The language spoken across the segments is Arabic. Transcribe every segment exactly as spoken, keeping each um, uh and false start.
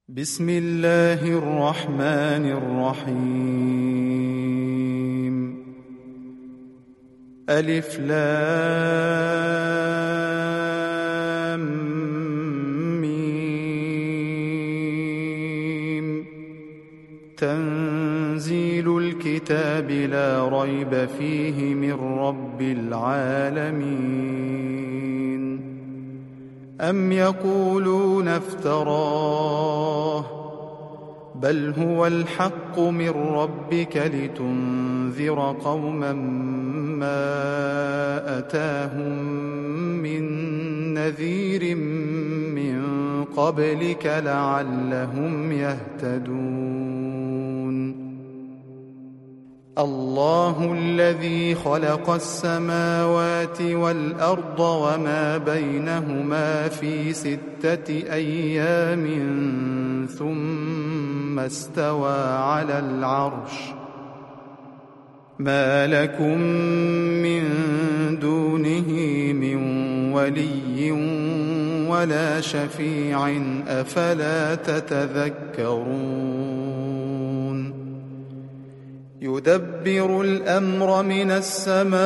بسم الله الرحمن الرحيم. ألف لام ميم. تنزيل الكتاب لا ريب فيه من رب العالمين. أم يقولون افتراه بل هو الحق من ربك لتنذر قوما ما أتاهم من نذير من قبلك لعلهم يهتدون. الله الذي خلق السماوات والأرض وما بينهما في ستة أيام ثم استوى على العرش. ما لكم من دونه من ولي ولا شفيع أفلا تتذكرون. يدبر الأمر من السماء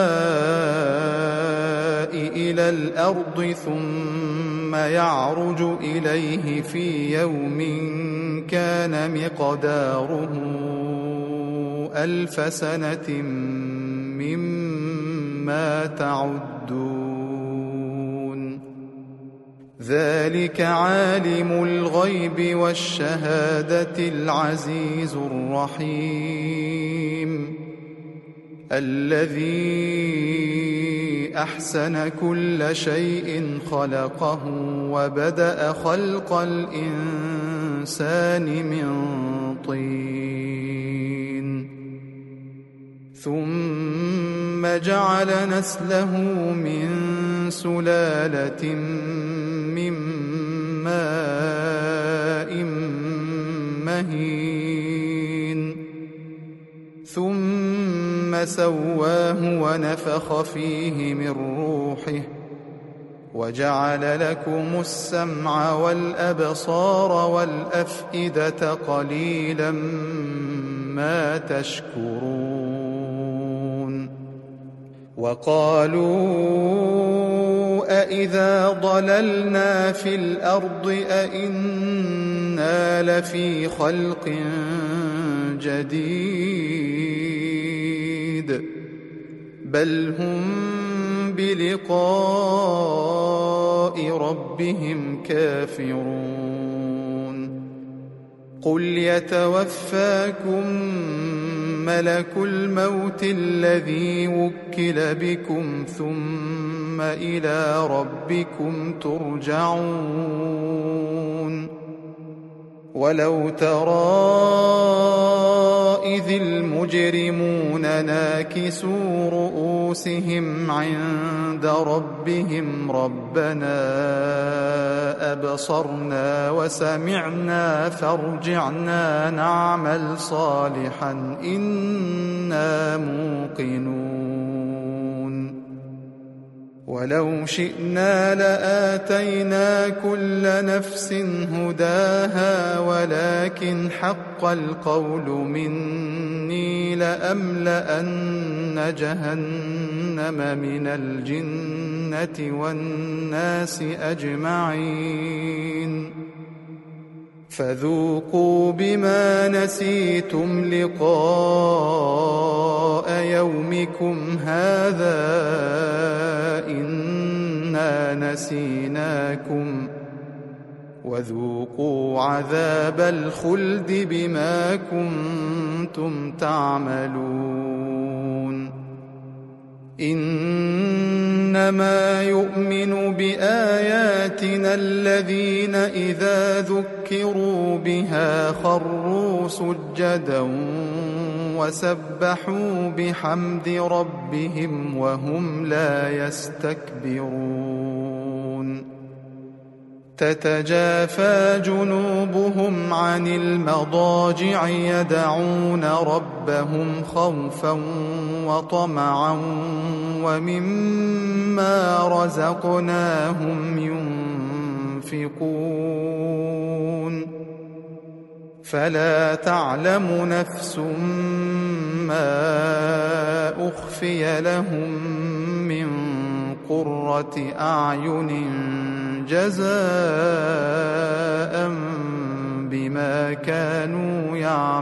إلى الأرض ثم يعرج إليه في يوم كان مقداره ألف سنة مما تعدون. ذلك عالم الغيب والشهادة العزيز الرحيم الذي أحسن كل شيء خلقه وبدأ خلق الإنسان من طين ثم جعل نسله من سلالة من ماء مهين ثم سواه ونفخ فيه من روحه وجعل لكم السمع والأبصار والأفئدة قليلا ما تشكرون. وقالوا أإذا ضللنا في الأرض أإنا لفي خلق جديد بل هم بلقاء ربهم كافرون. قل يتوفاكم ملك الموت الذي وكل بكم ثم إلى ربكم ترجعون. ولو ترى إذ المجرمون ناكسوا رؤوسهم عند ربهم ربنا أبصرنا وسمعنا فارجعنا نعمل صالحا إنا موقنون. ولو شئنا لآتينا كل نفس هداها ولكن حق القول مني لأملأن جهنم من الجنة والناس أجمعين. فذوقوا بما نسيتم لقاء يومكم هذا إنا نسيناكم وذوقوا عذاب الخلد بما كنتم تعملون. إنما يؤمن بآياتنا الذين إذا ذكروا بها خروا سجدا وسبحوا بحمد ربهم وهم لا يستكبرون. تتجافى جنوبهم عن المضاجع يدعون ربهم خوفا وطمعا ومما رزقناهم ينفقون. فلا تعلم نفس ما أخفي لهم من قرة أعين جزاء بما كانوا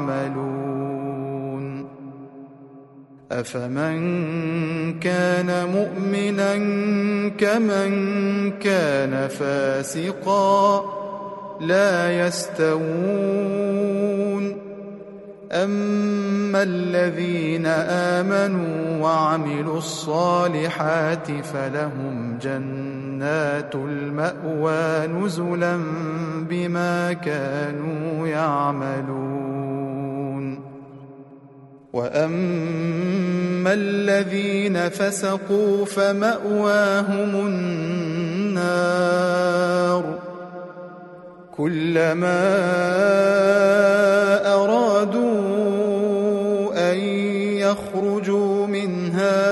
يعملون. أفمن كان مؤمنا كمن كان فاسقا لا يستوون. أما الذين آمنوا وعملوا الصالحات فلهم جنات المأوى نزلا بما كانوا يعملون. وأما الذين فسقوا فمأواهم النار كلما أرادوا أن يخرجوا منها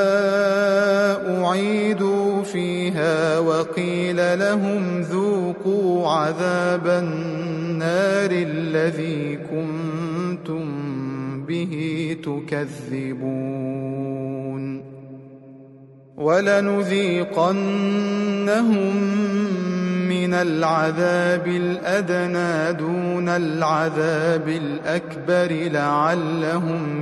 أعيدوا فيها وقيل لهم ذوقوا عذاب النار الذي كنتم به تكذبون. ولنذيقنهم من العذاب الأدنى دون العذاب الأكبر لعلهم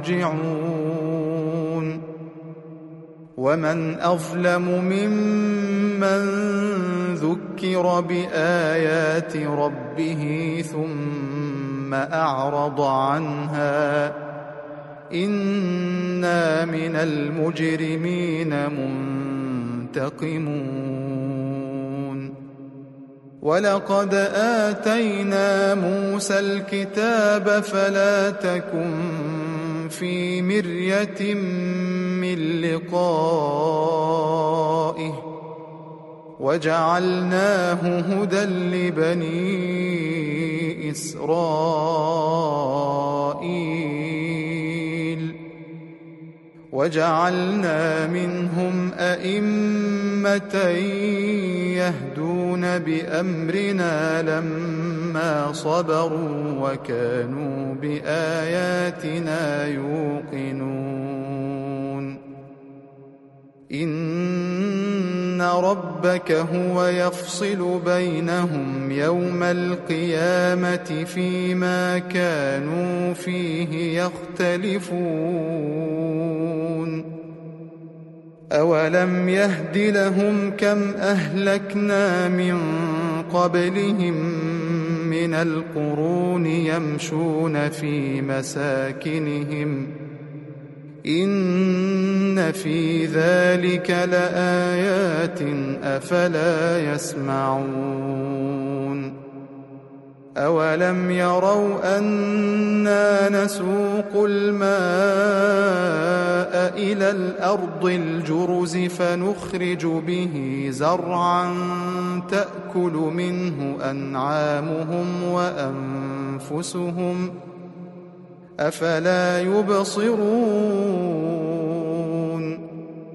يرجعون. ومن أظلم ممن ذكر بآيات ربه ثم أعرض عنها إنا من المجرمين منتقمون. ولقد آتينا موسى الكتاب فلا تكن في مرية من لقائه وجعلناه هدى لبني إسرائيل وجعلنا منهم أئمة يهدون بأمرنا لما صبروا وكانوا بآياتنا يوقنون. إن ربك هو يفصل بينهم يوم القيامة فيما كانوا فيه يختلفون. أولم يهد لهم كم أهلكنا من قبلهم من القرون يمشون في مساكنهم إن في ذلك لآيات أفلا يسمعون. أولم يروا أنا نسوق الماء إلى الأرض الجرز فنخرج به زرعا تأكل منه أنعامهم وأنفسهم أفلا يبصرون.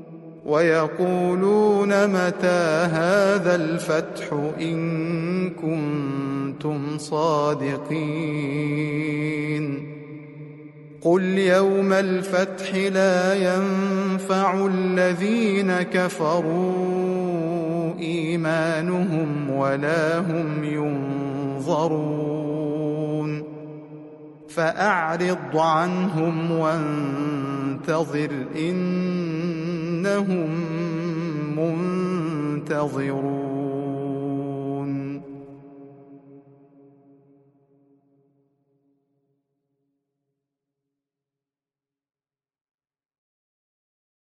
ويقولون متى هذا الفتح إن كنتم صادقين. قل يوم الفتح لا ينفع الذين كفروا إيمانهم ولا هم ينظرون. فأعرض عنهم وانتظر إنهم منتظرون.